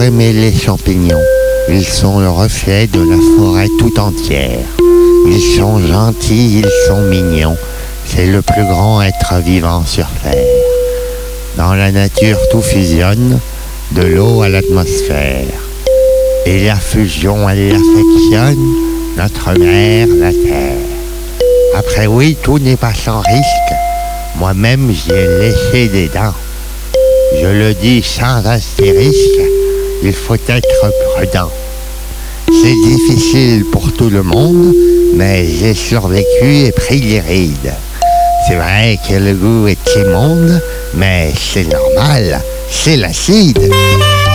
aimer les champignons. Ils sont le reflet de la forêt tout entière. Ils sont gentils, ils sont mignons. C'est le plus grand être vivant sur Terre. Dans la nature, tout fusionne, de l'eau à l'atmosphère. Et la fusion, elle affectionne notre mère, la Terre. Après oui, tout n'est pas sans risque. Moi-même, j'y ai léché des dents. Je le dis sans astérisque, il faut être prudent. C'est difficile pour tout le monde, mais j'ai survécu et pris les rides. C'est vrai que le goût est immonde, mais c'est normal, c'est l'acide.